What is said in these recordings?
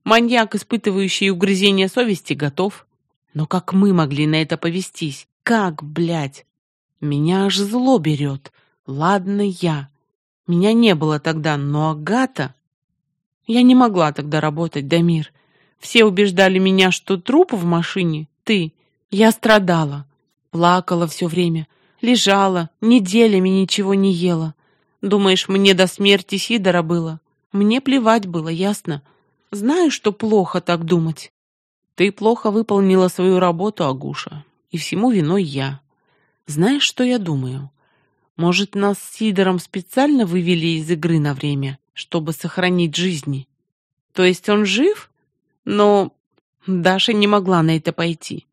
Маньяк, испытывающий угрызение совести, готов. Но как мы могли на это повестись? Как, блядь? Меня аж зло берет. Ладно, я. Меня не было тогда, но Агата... Я не могла тогда работать, Дамир. Все убеждали меня, что труп в машине — ты. Я страдала. Плакала все время. Лежала, неделями ничего не ела. Думаешь, мне до смерти Сидора было? Мне плевать было, ясно? Знаю, что плохо так думать. Ты плохо выполнила свою работу, Агуша. И всему виной я. Знаешь, что я думаю? Может, нас с Сидором специально вывели из игры на время, чтобы сохранить жизни? То есть он жив? Но Даша не могла на это пойти.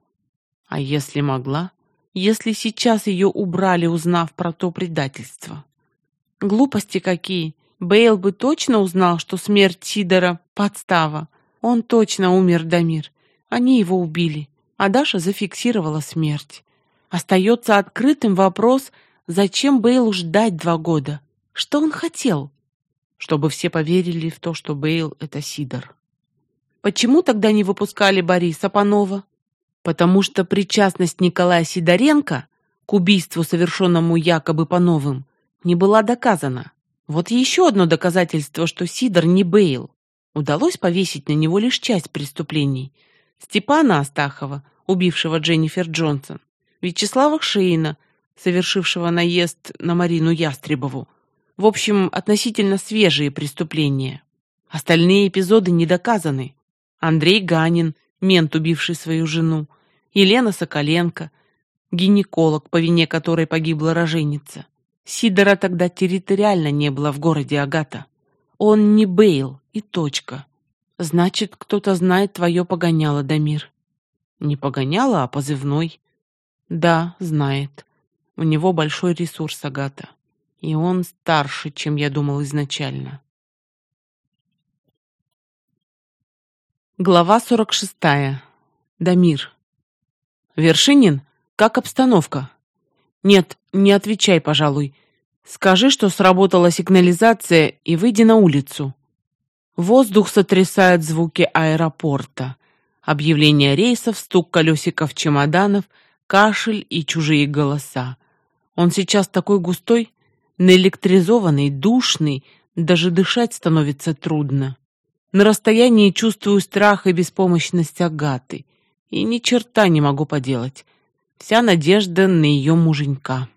А если могла? Если сейчас ее убрали, узнав про то предательство? Глупости какие! Бейл бы точно узнал, что смерть Сидора — подстава. Он точно умер, Дамир. Они его убили, а Даша зафиксировала смерть. Остается открытым вопрос, зачем Бейлу ждать 2 года? Что он хотел? Чтобы все поверили в то, что Бейл — это Сидор. Почему тогда не выпускали Бориса Панова? Потому что причастность Николая Сидоренко к убийству, совершенному якобы Пановым, не была доказана. Вот еще одно доказательство, что Сидор не Бейл. Удалось повесить на него лишь часть преступлений. Степана Астахова, убившего Дженнифер Джонсон, Вячеслава Шейна, совершившего наезд на Марину Ястребову. В общем, относительно свежие преступления. Остальные эпизоды не доказаны. Андрей Ганин, мент, убивший свою жену, Елена Соколенко, гинеколог, по вине которой погибла роженица. Сидора тогда территориально не было в городе, Агата. Он не Бейл, и точка. Значит, кто-то знает твое погоняло, Дамир. Не погоняло, а позывной. Да, знает. У него большой ресурс, Агата. И он старше, чем я думал изначально. Глава 46. Дамир. Вершинин, как обстановка? Нет, не отвечай, пожалуй. Скажи, что сработала сигнализация, и выйди на улицу. Воздух сотрясает звуки аэропорта. Объявление рейсов, стук колесиков чемоданов, кашель и чужие голоса. Он сейчас такой густой, наэлектризованный, душный, даже дышать становится трудно. На расстоянии чувствую страх и беспомощность Агаты. И ни черта не могу поделать. Вся надежда на ее муженька.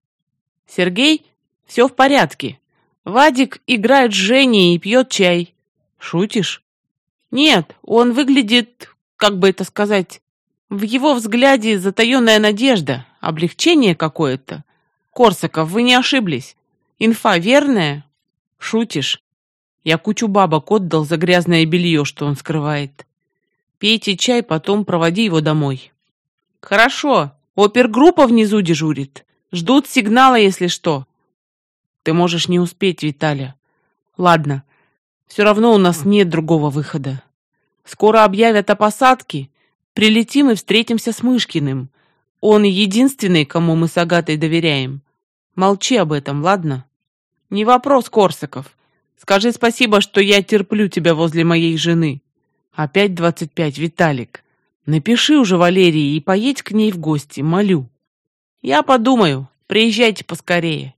Сергей, все в порядке. Вадик играет с Женей и пьет чай. Шутишь? Нет, он выглядит, как бы это сказать, в его взгляде затаенная надежда, облегчение какое-то. Корсаков, вы не ошиблись. Инфа верная? Шутишь? Я кучу бабок отдал за грязное белье, что он скрывает. Пейте чай, потом проводи его домой. Хорошо, опергруппа внизу дежурит. Ждут сигнала, если что. Ты можешь не успеть, Виталя. Ладно, все равно у нас нет другого выхода. Скоро объявят о посадке. Прилетим и встретимся с Мышкиным. Он единственный, кому мы с Агатой доверяем. Молчи об этом, ладно? Не вопрос, Корсаков. Скажи спасибо, что я терплю тебя возле моей жены. Опять 25, Виталик. Напиши уже Валерии и поедь к ней в гости, молю. Я подумаю. Приезжайте поскорее.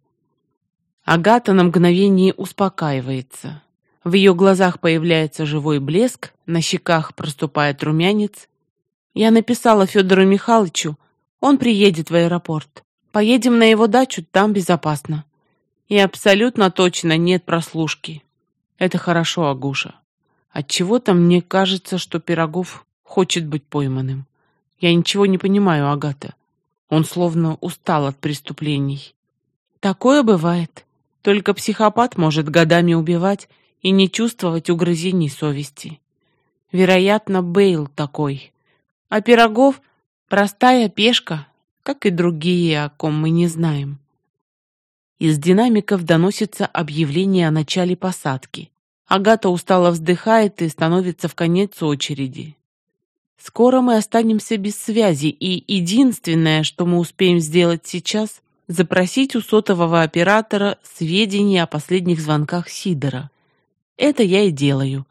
Агата на мгновение успокаивается. В ее глазах появляется живой блеск, на щеках проступает румянец. Я написала Федору Михайловичу, он приедет в аэропорт. Поедем на его дачу, там безопасно. И абсолютно точно нет прослушки. Это хорошо, Агуша. Отчего-то мне кажется, что Пирогов хочет быть пойманным. Я ничего не понимаю, Агата. Он словно устал от преступлений. Такое бывает. Только психопат может годами убивать и не чувствовать угрызений совести. Вероятно, Бейл такой. А Пирогов — простая пешка, как и другие, о ком мы не знаем. Из динамиков доносится объявление о начале посадки. Агата устало вздыхает и становится в конец очереди. Скоро мы останемся без связи, и единственное, что мы успеем сделать сейчас, запросить у сотового оператора сведения о последних звонках Сидора. Это я и делаю.